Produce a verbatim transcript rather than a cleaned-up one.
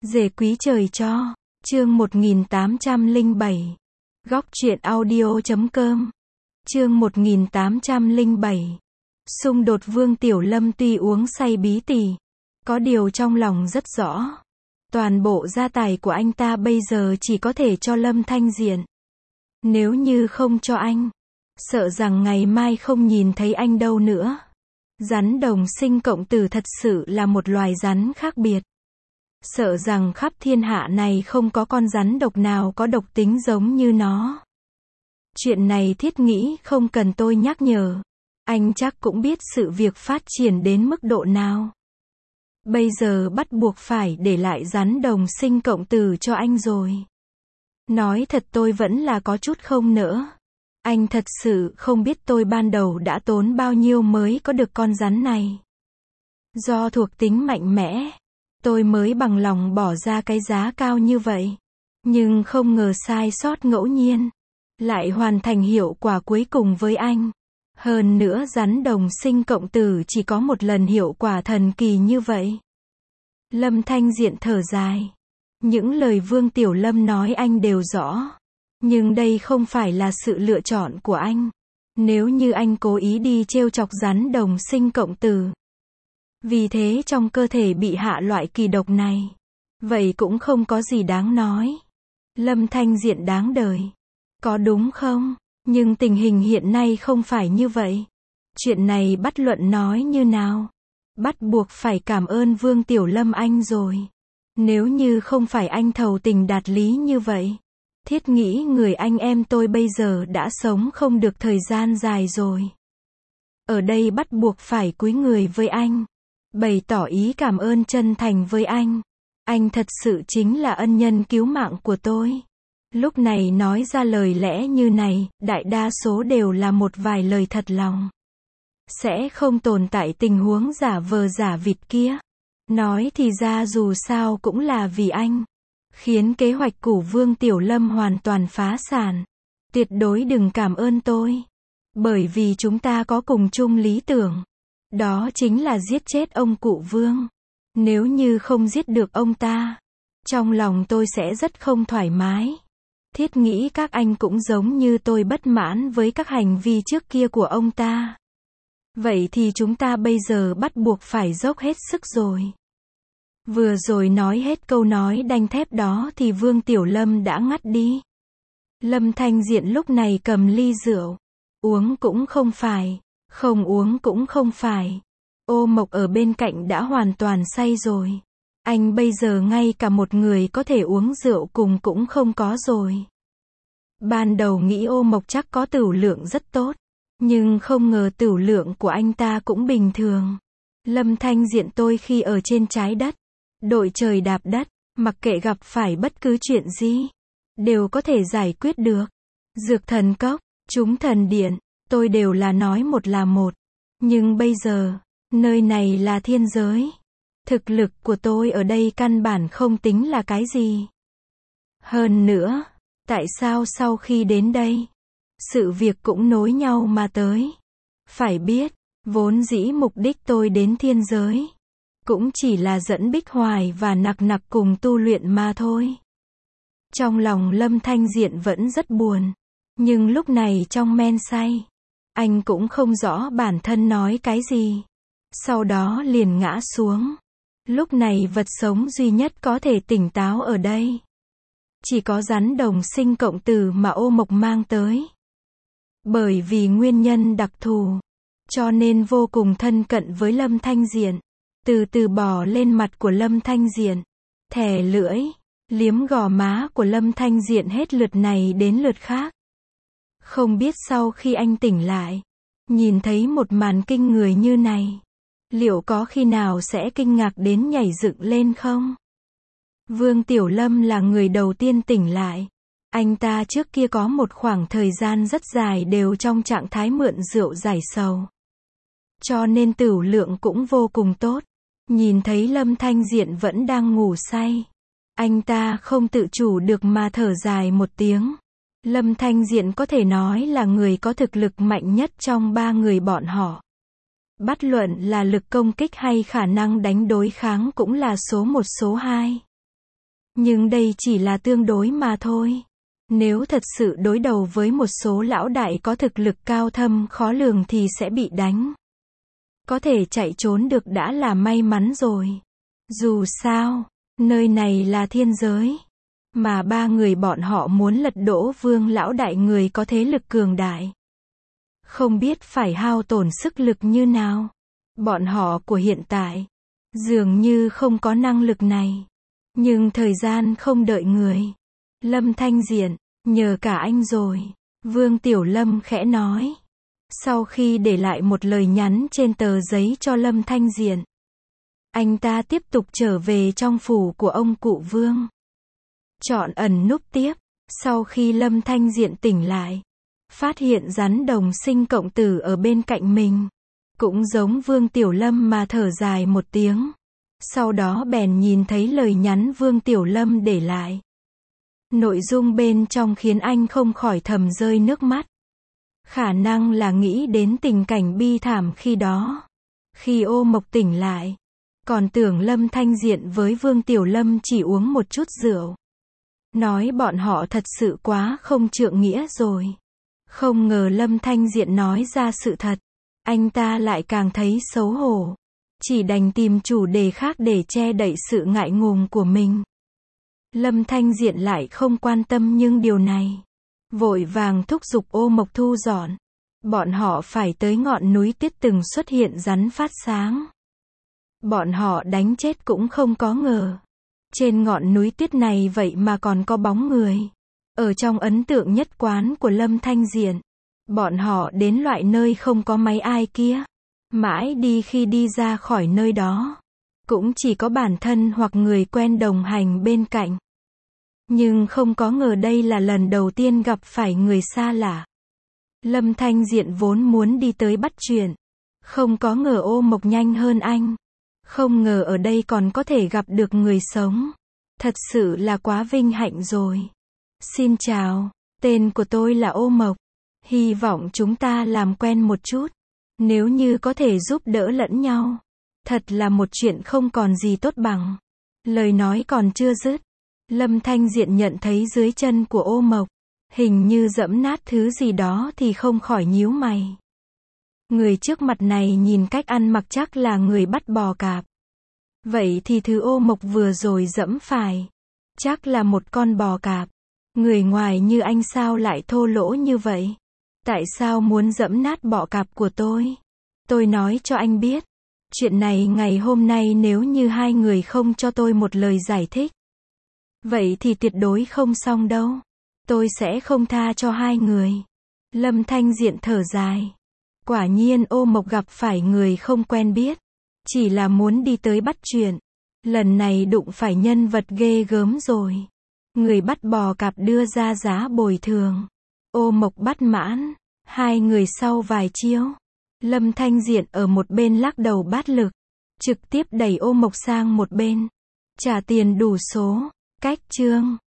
Dề quý trời cho. Chương một nghìn tám trăm lẻ bảy. Góc truyện audio chấm com. Chương một nghìn tám trăm lẻ bảy. Xung đột Vương Tiểu Lâm tuy uống say bí tỉ, có điều trong lòng rất rõ. Toàn bộ gia tài của anh ta bây giờ chỉ có thể cho Lâm Thanh Diện. Nếu như không cho anh, sợ rằng ngày mai không nhìn thấy anh đâu nữa. Rắn đồng sinh cộng tử thật sự là một loài rắn khác biệt. Sợ rằng khắp thiên hạ này không có con rắn độc nào có độc tính giống như nó. Chuyện này Thiết nghĩ không cần tôi nhắc nhở. Anh chắc cũng biết sự việc phát triển đến mức độ nào. Bây giờ bắt buộc phải để lại rắn đồng sinh cộng tử cho anh rồi. Nói thật tôi vẫn là có chút không nỡ. Anh thật sự không biết tôi ban đầu đã tốn bao nhiêu mới có được con rắn này. Do thuộc tính mạnh mẽ, tôi mới bằng lòng bỏ ra cái giá cao như vậy. Nhưng không ngờ sai sót ngẫu nhiên lại hoàn thành hiệu quả cuối cùng với anh. Hơn nữa rắn đồng sinh cộng tử chỉ có một lần hiệu quả thần kỳ như vậy. Lâm Thanh Diện thở dài. Những lời Vương Tiểu Lâm nói anh đều rõ. Nhưng đây không phải là sự lựa chọn của anh. Nếu như anh cố ý đi trêu chọc rắn đồng sinh cộng tử, vì thế trong cơ thể bị hạ loại kỳ độc này, vậy cũng không có gì đáng nói. Lâm Thanh Diện đáng đời. Có đúng không? Nhưng tình hình hiện nay không phải như vậy. Chuyện này bắt luận nói như nào? Bắt buộc phải cảm ơn Vương Tiểu Lâm anh rồi. Nếu như không phải anh thầu tình đạt lý như vậy, Thiết nghĩ người anh em tôi bây giờ đã sống không được thời gian dài rồi. Ở đây bắt buộc phải cúi người với anh, bày tỏ ý cảm ơn chân thành với anh. Anh thật sự chính là ân nhân cứu mạng của tôi. Lúc này nói ra lời lẽ như này, đại đa số đều là một vài lời thật lòng. Sẽ không tồn tại tình huống giả vờ giả vịt kia. Nói thì ra dù sao cũng là vì anh, khiến kế hoạch của Vương Tiểu Lâm hoàn toàn phá sản. Tuyệt đối đừng cảm ơn tôi. Bởi vì chúng ta có cùng chung lý tưởng. Đó chính là giết chết ông cụ Vương. Nếu như không giết được ông ta, trong lòng tôi sẽ rất không thoải mái. Thiết nghĩ các anh cũng giống như tôi bất mãn với các hành vi trước kia của ông ta. Vậy thì chúng ta bây giờ bắt buộc phải dốc hết sức rồi. Vừa rồi nói hết câu nói đanh thép đó thì Vương Tiểu Lâm đã ngắt đi. Lâm Thanh Diện lúc này cầm ly rượu. Uống cũng không phải, không uống cũng không phải. Ô Mộc ở bên cạnh đã hoàn toàn say rồi. Anh bây giờ ngay cả một người có thể uống rượu cùng cũng không có rồi. Ban đầu nghĩ Ô Mộc chắc có tửu lượng rất tốt, nhưng không ngờ tửu lượng của anh ta cũng bình thường. Lâm Thanh Diện tôi khi ở trên trái đất, đội trời đạp đất, mặc kệ gặp phải bất cứ chuyện gì, đều có thể giải quyết được. Dược thần cốc, chúng thần điện, tôi đều là nói một là một. Nhưng bây giờ, nơi này là thiên giới. Thực lực của tôi ở đây căn bản không tính là cái gì. Hơn nữa, tại sao sau khi đến đây, sự việc cũng nối nhau mà tới. Phải biết, vốn dĩ mục đích tôi đến thiên giới cũng chỉ là dẫn Bích Hoài và Nặc Nặc cùng tu luyện mà thôi. Trong lòng Lâm Thanh Diện vẫn rất buồn. Nhưng lúc này trong men say, anh cũng không rõ bản thân nói cái gì. Sau đó liền ngã xuống. Lúc này vật sống duy nhất có thể tỉnh táo ở đây chỉ có rắn đồng sinh cộng tử mà Ô Mộc mang tới. Bởi vì nguyên nhân đặc thù, cho nên vô cùng thân cận với Lâm Thanh Diện. Từ từ bò lên mặt của Lâm Thanh Diện, thè lưỡi, liếm gò má của Lâm Thanh Diện hết lượt này đến lượt khác. Không biết sau khi anh tỉnh lại, nhìn thấy một màn kinh người như này, liệu có khi nào sẽ kinh ngạc đến nhảy dựng lên không? Vương Tiểu Lâm là người đầu tiên tỉnh lại. Anh ta trước kia có một khoảng thời gian rất dài đều trong trạng thái mượn rượu giải sầu. Cho nên tửu lượng cũng vô cùng tốt. Nhìn thấy Lâm Thanh Diện vẫn đang ngủ say, anh ta không tự chủ được mà thở dài một tiếng. Lâm Thanh Diện có thể nói là người có thực lực mạnh nhất trong ba người bọn họ. Bất luận là lực công kích hay khả năng đánh đối kháng cũng là số một số hai. Nhưng đây chỉ là tương đối mà thôi. Nếu thật sự đối đầu với một số lão đại có thực lực cao thâm khó lường thì sẽ bị đánh. Có thể chạy trốn được đã là may mắn rồi. Dù sao, nơi này là thiên giới. Mà ba người bọn họ muốn lật đổ Vương lão đại, người có thế lực cường đại. Không biết phải hao tổn sức lực như nào. Bọn họ của hiện tại dường như không có năng lực này. Nhưng thời gian không đợi người. Lâm Thanh Diện, nhờ cả anh rồi. Vương Tiểu Lâm khẽ nói. Sau khi để lại một lời nhắn trên tờ giấy cho Lâm Thanh Diện, anh ta tiếp tục trở về trong phủ của ông cụ Vương. Chọn ẩn núp tiếp. Sau khi Lâm Thanh Diện tỉnh lại, phát hiện rắn đồng sinh cộng tử ở bên cạnh mình. Cũng giống Vương Tiểu Lâm mà thở dài một tiếng. Sau đó bèn nhìn thấy lời nhắn Vương Tiểu Lâm để lại. Nội dung bên trong khiến anh không khỏi thầm rơi nước mắt. Khả năng là nghĩ đến tình cảnh bi thảm khi đó. Khi Ô Mộc tỉnh lại, còn tưởng Lâm Thanh Diện với Vương Tiểu Lâm chỉ uống một chút rượu. Nói bọn họ thật sự quá không trượng nghĩa rồi. Không ngờ Lâm Thanh Diện nói ra sự thật. Anh ta lại càng thấy xấu hổ. Chỉ đành tìm chủ đề khác để che đậy sự ngại ngùng của mình. Lâm Thanh Diện lại không quan tâm nhưng điều này. Vội vàng thúc giục Ô Mộc thu dọn. Bọn họ phải tới ngọn núi tuyết từng xuất hiện rắn phát sáng. Bọn họ đánh chết cũng không có ngờ. Trên ngọn núi tuyết này vậy mà còn có bóng người. Ở trong ấn tượng nhất quán của Lâm Thanh Diện, bọn họ đến loại nơi không có máy ai kia. Mãi đi khi đi ra khỏi nơi đó, cũng chỉ có bản thân hoặc người quen đồng hành bên cạnh. Nhưng không có ngờ đây là lần đầu tiên gặp phải người xa lạ. Lâm Thanh Diện vốn muốn đi tới bắt chuyện. Không có ngờ Ô Mộc nhanh hơn anh. Không ngờ ở đây còn có thể gặp được người sống. Thật sự là quá vinh hạnh rồi. Xin chào, tên của tôi là Ô Mộc. Hy vọng chúng ta làm quen một chút. Nếu như có thể giúp đỡ lẫn nhau, thật là một chuyện không còn gì tốt bằng. Lời nói còn chưa dứt, Lâm Thanh Diện nhận thấy dưới chân của Ô Mộc, hình như dẫm nát thứ gì đó thì không khỏi nhíu mày. Người trước mặt này nhìn cách ăn mặc chắc là người bắt bò cạp. Vậy thì thứ Ô Mộc vừa rồi dẫm phải, chắc là một con bò cạp. Người ngoài như anh sao lại thô lỗ như vậy? Tại sao muốn dẫm nát bọ cạp của tôi? Tôi nói cho anh biết. Chuyện này ngày hôm nay nếu như hai người không cho tôi một lời giải thích, vậy thì tuyệt đối không xong đâu. Tôi sẽ không tha cho hai người. Lâm Thanh Diện thở dài. Quả nhiên Ô Mộc gặp phải người không quen biết. Chỉ là muốn đi tới bắt chuyện. Lần này đụng phải nhân vật ghê gớm rồi. Người bắt bò cạp đưa ra giá bồi thường. Ô Mộc bắt mãn. Hai người sau vài chiêu. Lâm Thanh Diện ở một bên lắc đầu bát lực. Trực tiếp đẩy Ô Mộc sang một bên. Trả tiền đủ số. Cách chương.